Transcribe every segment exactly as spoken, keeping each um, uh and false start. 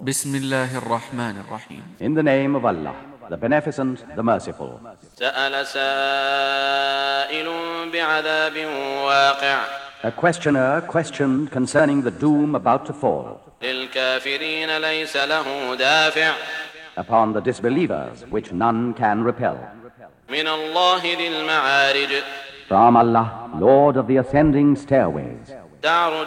Bismillahir Rahmanir Rahim. In the name of Allah, the Beneficent, the Merciful. سأل سائل بعذاب واقع A questioner questioned concerning the doom about to fall للكافرين ليس له دافع upon the disbelievers, which none can repel. من الله ذي المعارج From Allah, Lord of the ascending stairways, تعرج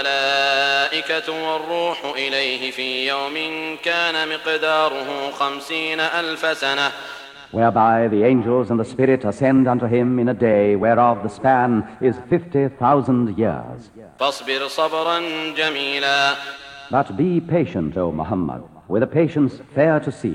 الملائكة والروح إليه في يوم كان مقداره خمسين ألف سنة whereby the angels and the Spirit ascend unto him in a day whereof the span is fifty thousand years. فاصبر صبرا جميلا But be patient, O Muhammad, with a patience fair to see.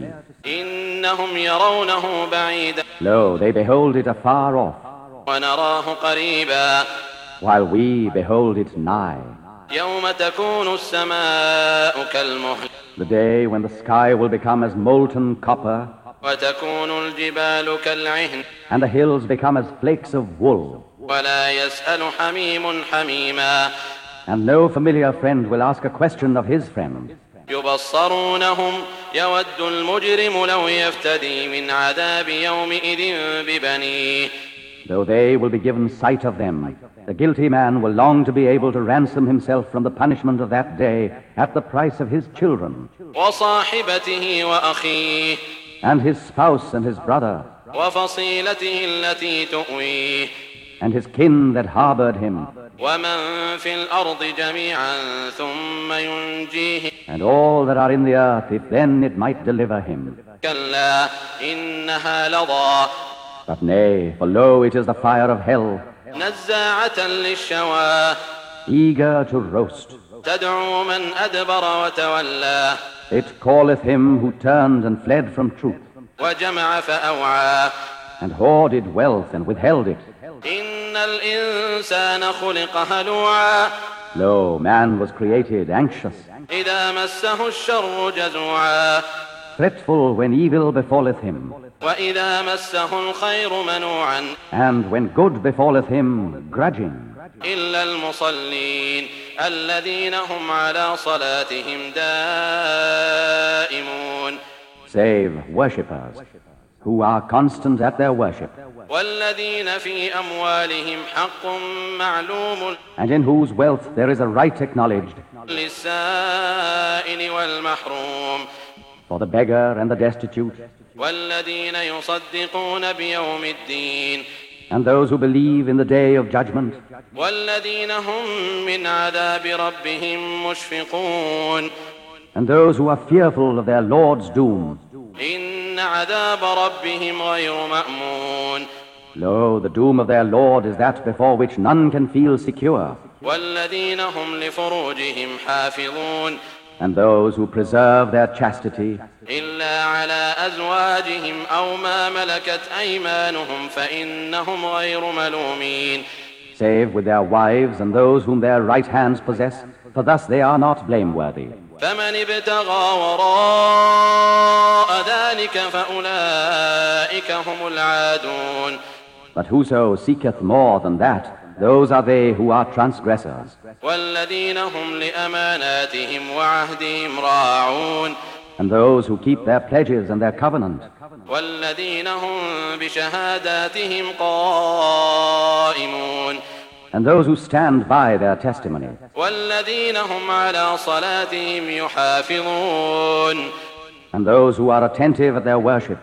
إنهم يرونه بعيدا Lo, they behold it afar off, ونراه قريبا while we behold it nigh. يوم تكون السماء كالمهل The day when the sky will become as molten copper, وتكون الجبال كالعهن and the hills become as flakes of wool, ولا يسأل حميم حميما and no familiar friend will ask a question of his friend. يبصرونهم يود المجرم لو يفتدي من عذاب يومئذ ببنيه Though they will be given sight of them, the guilty man will long to be able to ransom himself from the punishment of that day at the price of his children, وصاحبته وأخيه and his spouse and his brother, وفصيلته التي تؤويه and his kin that harbored him, ومن في الأرض جميعا ثم ينجيه and all that are in the earth, if then it might deliver him. كلا إنها لظى But nay, for lo, it is the fire of hell, نزاعة للشوى eager to roast. تدعو من أدبر وتولى It calleth him who turned and fled from truth, وجمع فأوعى and hoarded wealth and withheld it. إن الإنسان خلق هلوعا Lo, man was created anxious, إذا مسه الشر جزوعا fretful when evil befalleth him, وإذا مسه الخير منوعا and when good befalleth him, grudging. إلا المصلين الذين هم على صلاتهم دائمون Save worshippers, who are constant at their worship, والذين في أموالهم حق معلوم and in whose wealth there is a right acknowledged, للسائل والمحروم for the beggar and the destitute, والذين يصدقون بيوم الدين and those who believe in the day of judgment, والذين هم من عذاب ربهم مشفقون and those who are fearful of their Lord's doom. إن عذاب ربهم غير مأمون Lo, the doom of their Lord is that before which none can feel secure, والذين هم لفروجهم حافظون and those who preserve their chastity, إلا على أزواجهم أو ما ملكت أيمانهم فإنهم غير ملومين save with their wives and those whom their right hands possess, for thus they are not blameworthy. فمن ابتغى وراء ذلك فأولئك هم العادون But whoso seeketh more than that, those are they who are transgressors. والذين هم لأماناتهم وعهدهم راعون And those who keep their pledges and their covenant, والذين هم بشهاداتهم قائمون and those who stand by their testimony, والذين هم على صلاتهم يحافظون and those who are attentive at their worship.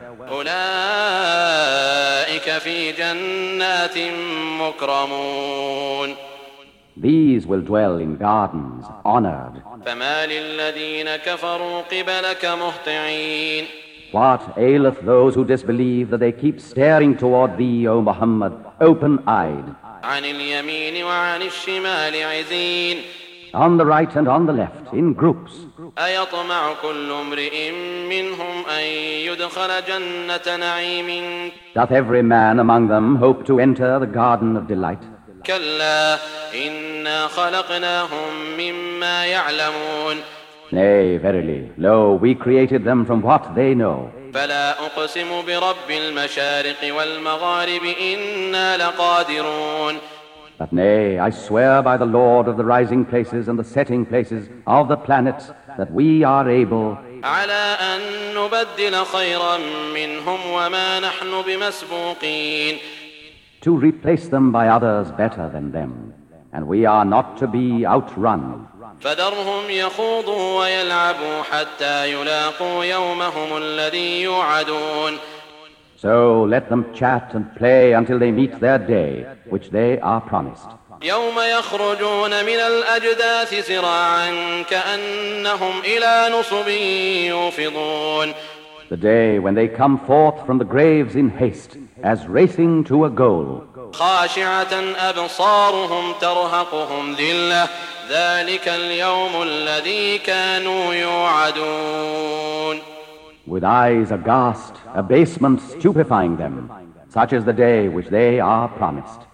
أولئك في جنات مكرمون These will dwell in gardens, honored. فما للذين كفروا قبلك مهطعين What aileth those who disbelieve that they keep staring toward thee, O Muhammad, open-eyed, عن اليمين وعن الشمال عزين on the right and on the left, in groups? أيطمع كل امرئ منهم أن يدخل جنة نعيم Doth every man among them hope to enter the garden of delight? كلا إنا خلقناهم مما يعلمون Nay, verily, lo, we created them from what they know. فلا أقسم برب المشارق والمغارب إنا لقادرون But nay, I swear by the Lord of the rising places and the setting places of the planets that we are able على أن نبدل خيرا منهم وما نحن بمسبوقين to replace them by others better than them, and we are not to be outrun. فذرهم يخوضوا ويلعبوا حتى يلاقوا يومهم الذي يوعدون. So let them chat and play until they meet their day, which they are promised. يوم يخرجون من الأجداث سراعا كأنهم إلى نصب يوفضون. The day when they come forth from the graves in haste, as racing to a goal. خاشعة أبصارهم ترهقهم ذلة ذلك اليوم الذي كانوا يوعدون. With eyes aghast, abasement stupefying them, such is the day which they are promised.